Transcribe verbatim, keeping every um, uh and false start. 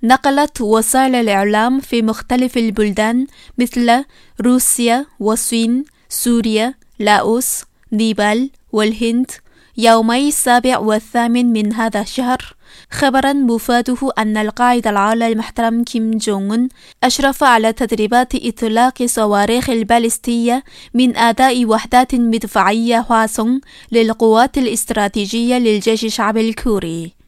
نقلت وسائل الإعلام في مختلف البلدان مثل روسيا والصين، سوريا، لاوس، نيبال والهند يومي السابع والثامن من هذا الشهر خبرا مفاده أن القائد العالي المحترم كيم جونغ أون أشرف على تدريبات إطلاق صواريخ البالستية من أداء وحدات مدفعية هواسونغ للقوات الاستراتيجية للجيش الشعبي الكوري.